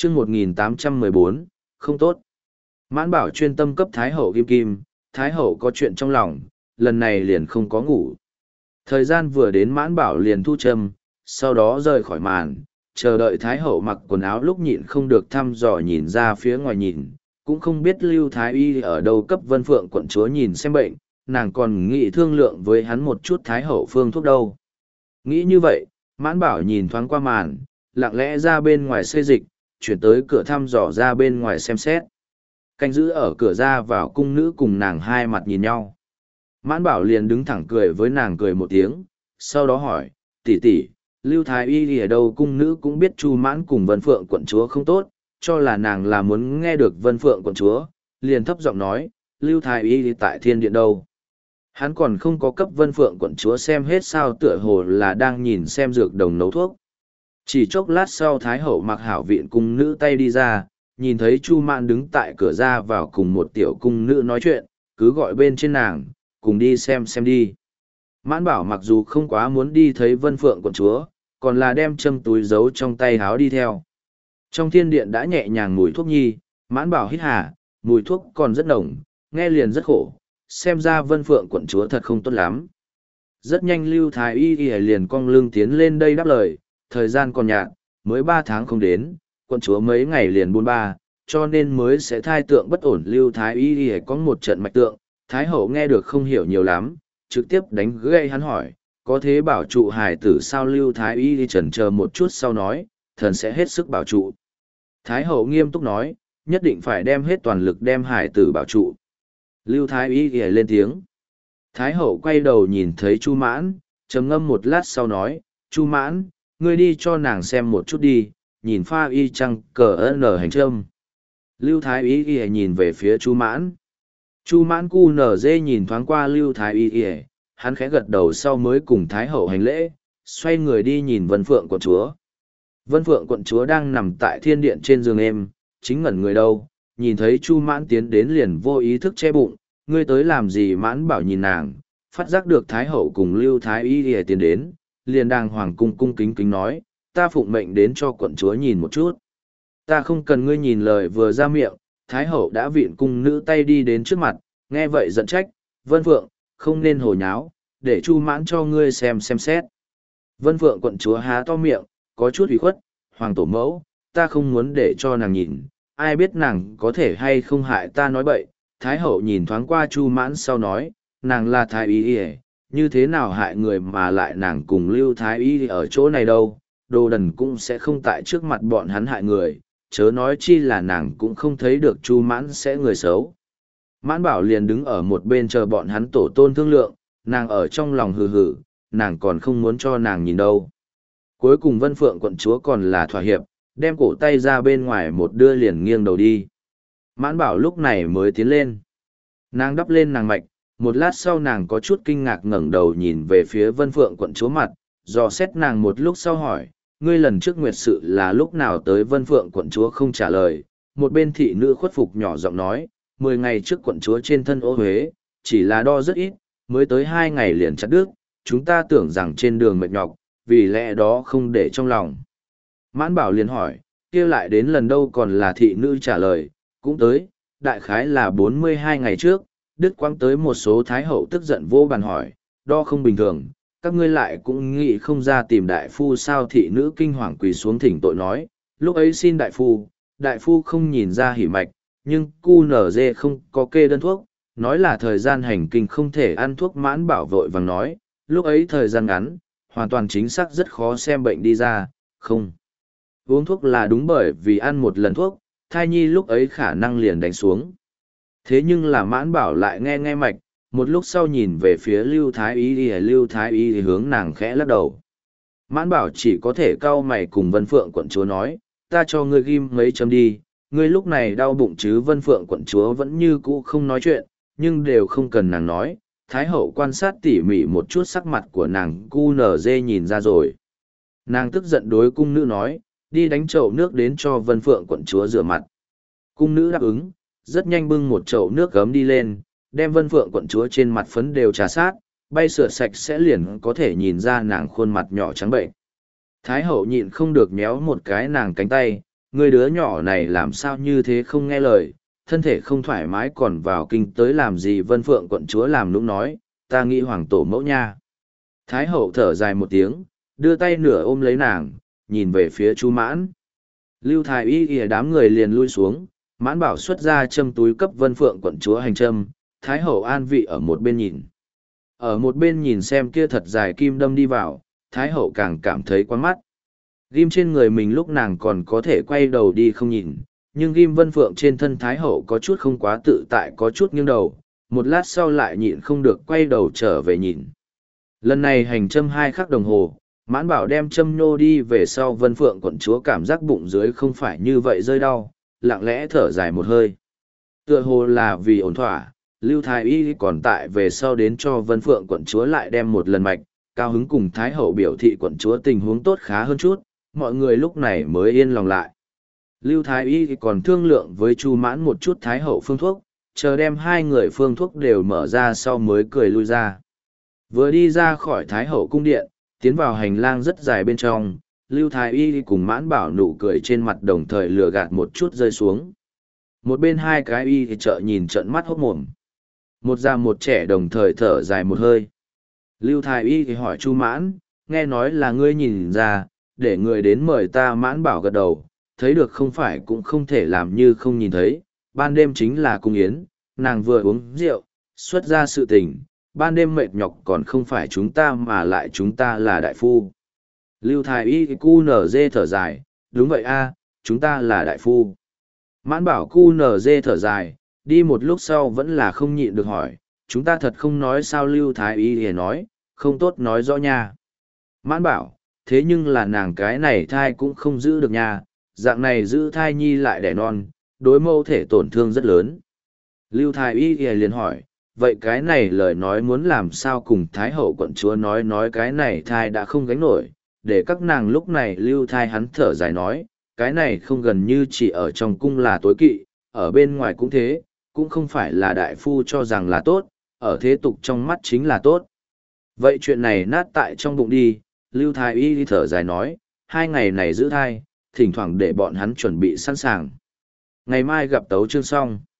chương 1814, không tốt. Mãn Bảo chuyên tâm cấp Thái Hậu kim kim, Thái Hậu có chuyện trong lòng, lần này liền không có ngủ. Thời gian vừa đến Mãn Bảo liền thu châm, sau đó rời khỏi màn, chờ đợi Thái Hậu mặc quần áo lúc nhịn không được thăm dò nhìn ra phía ngoài nhìn, cũng không biết Lưu Thái Y ở đâu cấp Vân Phượng quận chúa nhìn xem bệnh, nàng còn nghĩ thương lượng với hắn một chút Thái Hậu phương thuốc đâu. Nghĩ như vậy, Mãn Bảo nhìn thoáng qua màn, lặng lẽ ra bên ngoài xê dịch, chuyển tới cửa thăm dò ra bên ngoài xem xét. Canh giữ ở cửa ra vào cung nữ cùng nàng hai mặt nhìn nhau. Mãn Bảo liền đứng thẳng cười với nàng cười một tiếng, sau đó hỏi, tỷ tỷ, Lưu Thái Y ở đâu? Cung nữ cũng biết Chu Mãn cùng Vân Phượng quận chúa không tốt, cho là nàng là muốn nghe được Vân Phượng quận chúa, liền thấp giọng nói, Lưu Thái Y tại thiên điện đâu? Hắn còn không có cấp Vân Phượng quận chúa xem hết sao, tựa hồ là đang nhìn xem dược đồng nấu thuốc. Chỉ chốc lát sau Thái Hậu mặc hảo viện cung nữ tay đi ra, nhìn thấy Chu Mạn đứng tại cửa ra vào cùng một tiểu cung nữ nói chuyện, cứ gọi bên trên nàng, cùng đi xem đi. Mãn Bảo mặc dù không quá muốn đi thấy Vân Phượng quận chúa, còn là đem châm túi giấu trong tay háo đi theo. Trong thiên điện đã nhẹ nhàng mùi thuốc nhi, Mãn Bảo hít hà, mùi thuốc còn rất nồng, nghe liền rất khổ, xem ra Vân Phượng quận chúa thật không tốt lắm. Rất nhanh Lưu Thái Y liền cong lưng tiến lên đây đáp lời, thời gian còn nhạt, mới 3 tháng không đến, quận chúa mấy ngày liền buôn ba, cho nên mới sẽ thai tượng bất ổn. Lưu Thái Y có một trận mạch tượng, Thái Hậu nghe được không hiểu nhiều lắm, trực tiếp đánh gây hắn hỏi, có thế bảo trụ hài tử sao? Lưu Thái Y chần chờ một chút sau nói, thần sẽ hết sức bảo trụ. Thái Hậu nghiêm túc nói, nhất định phải đem hết toàn lực đem hài tử bảo trụ. Lưu Thái Y lên tiếng. Thái Hậu quay đầu nhìn thấy Chu Mãn, trầm ngâm một lát sau nói, Chu Mãn, ngươi đi cho nàng xem một chút đi, nhìn pha y chăng cờ nở hành trâm. Lưu Thái Y nhìn về phía Chu Mãn. Chu Mãn cu nở dê nhìn thoáng qua Lưu Thái Y, hắn khẽ gật đầu sau mới cùng Thái Hậu hành lễ, xoay người đi nhìn Vân Phượng quận chúa. Vân Phượng quận chúa đang nằm tại thiên điện trên giường êm, chính ngẩn người đâu, nhìn thấy Chu Mãn tiến đến liền vô ý thức che bụng, ngươi tới làm gì? Mãn Bảo nhìn nàng, phát giác được Thái Hậu cùng Lưu Thái Y tiến đến, liền đàng hoàng cung kính kính nói, ta phụng mệnh đến cho quận chúa nhìn một chút. Ta không cần ngươi nhìn. Lời vừa ra miệng, Thái Hậu đã vịn cung nữ tay đi đến trước mặt, nghe vậy giận trách, Vân Phượng, không nên hồ nháo, để Chu Mãn cho ngươi xem xét. Vân Phượng quận chúa há to miệng, có chút ủy khuất, hoàng tổ mẫu, ta không muốn để cho nàng nhìn, ai biết nàng có thể hay không hại ta nói bậy. Thái Hậu nhìn thoáng qua Chu Mãn sau nói, nàng là Thái Y, như thế nào hại người, mà lại nàng cùng Lưu Thái Y ở chỗ này đâu, đồ đần cũng sẽ không tại trước mặt bọn hắn hại người, chớ nói chi là nàng cũng không thấy được Chu Mãn sẽ người xấu. Mãn Bảo liền đứng ở một bên chờ bọn hắn tổ tôn thương lượng, nàng ở trong lòng hừ hừ, nàng còn không muốn cho nàng nhìn đâu. Cuối cùng Vân Phượng quận chúa còn là thỏa hiệp, đem cổ tay ra bên ngoài một đưa liền nghiêng đầu đi. Mãn Bảo lúc này mới tiến lên. Nàng đắp lên nàng mạch, một lát sau nàng có chút kinh ngạc ngẩng đầu nhìn về phía Vân Phượng quận chúa mặt, dò xét nàng một lúc sau hỏi, ngươi lần trước nguyệt sự là lúc nào tới? Vân Phượng quận chúa không trả lời, một bên thị nữ khuất phục nhỏ giọng nói, 10 ngày trước quận chúa trên thân ô huế, chỉ là đo rất ít, mới tới 2 ngày liền chặt đứt, chúng ta tưởng rằng trên đường mệt nhọc, vì lẽ đó không để trong lòng. Mãn Bảo liền hỏi, kia lại đến lần đâu? Còn là thị nữ trả lời, cũng tới, đại khái là 42 ngày trước. Đức quang tới một số Thái Hậu tức giận vô bàn hỏi, đo không bình thường, các ngươi lại cũng nghĩ không ra tìm đại phu sao? Thị nữ kinh hoàng quỳ xuống thỉnh tội nói, lúc ấy xin đại phu không nhìn ra hỉ mạch, nhưng cu nở dê không có kê đơn thuốc, nói là thời gian hành kinh không thể ăn thuốc. Mãn Bảo vội vàng nói, lúc ấy thời gian ngắn, hoàn toàn chính xác rất khó xem bệnh đi ra, không uống thuốc là đúng, bởi vì ăn một lần thuốc, thai nhi lúc ấy khả năng liền đánh xuống. Thế nhưng là Mãn Bảo lại nghe mạch, một lúc sau nhìn về phía Lưu Thái Y thì hướng nàng khẽ lắc đầu. Mãn Bảo chỉ có thể cau mày cùng Vân Phượng quận chúa nói, ta cho ngươi ghim mấy châm đi, ngươi lúc này đau bụng chứ? Vân Phượng quận chúa vẫn như cũ không nói chuyện, nhưng đều không cần nàng nói, Thái Hậu quan sát tỉ mỉ một chút sắc mặt của nàng, cu nở dê nhìn ra rồi. Nàng tức giận đối cung nữ nói, đi đánh chậu nước đến cho Vân Phượng quận chúa rửa mặt. Cung nữ đáp ứng, rất nhanh bưng một chậu nước gấm đi lên, đem Vân Phượng quận chúa trên mặt phấn đều trà sát, bay sửa sạch sẽ liền có thể nhìn ra nàng khuôn mặt nhỏ trắng bệnh. Thái Hậu nhịn không được méo một cái nàng cánh tay, Người đứa nhỏ này làm sao như thế không nghe lời, thân thể không thoải mái còn vào kinh tới làm gì. Vân Phượng quận chúa làm nũng nói, ta nghĩ hoàng tổ mẫu nha. Thái hậu thở dài một tiếng, đưa tay nửa ôm lấy nàng, nhìn về phía Chu Mãn. Lưu Thái Y ỉa đám người liền lui xuống, Mãn Bảo xuất ra châm túi cấp Vân Phượng quận chúa hành châm, Thái hậu an vị ở một bên nhìn. Ở một bên nhìn xem kia thật dài kim đâm đi vào, Thái hậu càng cảm thấy quá mắt. Ghim trên người mình lúc nàng còn có thể quay đầu đi không nhìn, nhưng ghim Vân Phượng trên thân Thái hậu có chút không quá tự tại, có chút nghiêng đầu, một lát sau lại nhịn không được quay đầu trở về nhìn. Lần này hành châm 2 khắc đồng hồ, Mãn Bảo đem châm nhô đi về sau. Vân Phượng quận chúa cảm giác bụng dưới không phải như vậy rơi đau, lặng lẽ thở dài một hơi. Tựa hồ là vì ổn thỏa, Lưu Thái Y còn tại về sau đến cho Vân Phượng quận chúa lại đem một lần mạch, cao hứng cùng Thái hậu biểu thị quận chúa tình huống tốt khá hơn chút, mọi người lúc này mới yên lòng lại. Lưu Thái Y còn thương lượng với Chu Mãn một chút Thái hậu phương thuốc, chờ đem 2 người phương thuốc đều mở ra sau mới cười lui ra. Vừa đi ra khỏi Thái hậu cung điện, tiến vào hành lang rất dài bên trong, Lưu Thái Y cùng Mãn Bảo nụ cười trên mặt đồng thời lừa gạt một chút rơi xuống. Một bên 2 cái y thì trợ nhìn trợn mắt hốt mồm. Một già một trẻ đồng thời thở dài một hơi. Lưu Thái Y thì hỏi Chu Mãn, nghe nói là ngươi nhìn ra, để người đến mời ta. Mãn Bảo gật đầu, thấy được không phải cũng không thể làm như không nhìn thấy. Ban đêm chính là cung yến, nàng vừa uống rượu, xuất ra sự tình, ban đêm mệt nhọc còn không phải chúng ta mà lại chúng ta là đại phu. Lưu Thái Y cu nở dê thở dài, đúng vậy a, chúng ta là đại phu. Mãn Bảo cu nở dê thở dài, đi một lúc sau vẫn là không nhịn được hỏi, chúng ta thật không nói sao. Lưu Thái Y thì nói, không tốt nói rõ nha. Mãn Bảo, thế nhưng là nàng cái này thai cũng không giữ được nha, dạng này giữ thai nhi lại đẻ non, đối mâu thể tổn thương rất lớn. Lưu Thái Y thì liền hỏi, vậy cái này lời nói muốn làm sao cùng Thái hậu quận chúa nói cái này thai đã không gánh nổi, để các nàng lúc này lưu thai. Hắn thở dài nói, cái này không gần như chỉ ở trong cung là tối kỵ, ở bên ngoài cũng thế, cũng không phải là đại phu cho rằng là tốt, ở thế tục trong mắt chính là tốt. Vậy chuyện này nát tại trong bụng đi. Lưu Thái Y thở dài nói, 2 ngày này giữ thai, thỉnh thoảng để bọn hắn chuẩn bị sẵn sàng. Ngày mai gặp tấu chương xong.